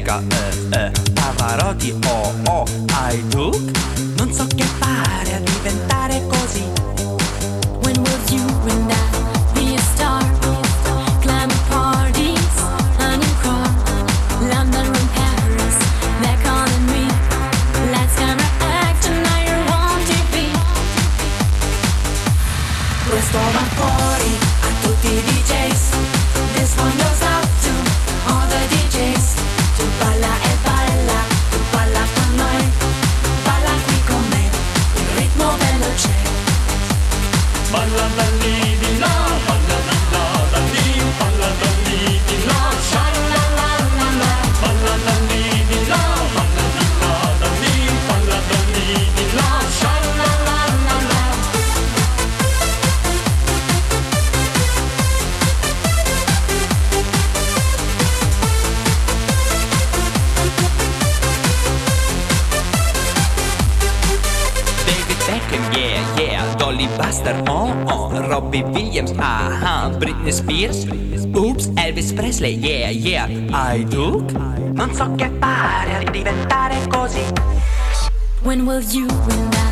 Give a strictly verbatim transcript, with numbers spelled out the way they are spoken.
Ortega, eh, eh, Pavarotti, oh, oh, I do. Non so che fare a diventare così. When will you and I be a star? Climb parties, a new car, London and Paris, they're calling me. Lights, camera, action, now you're wanting me. Questo va fuori a tutti i D Js. This one goes out to all the D Js. Tu balla e balla, tu balla con noi. Balla qui con me, il ritmo veloce. Balla da lì di là, balla di là da lì, balla da lì di là, sha la la la la. Balla da lì di là, balla di là da lì, balla da lì di là, sha la la la la. David Beckham, yeah, yeah, Dolly Buster, oh, oh, Robbie Williams, ah, ah, Britney Spears, oops, Elvis Presley, yeah, yeah, I do. Non so che fare a diventare così. When will you and I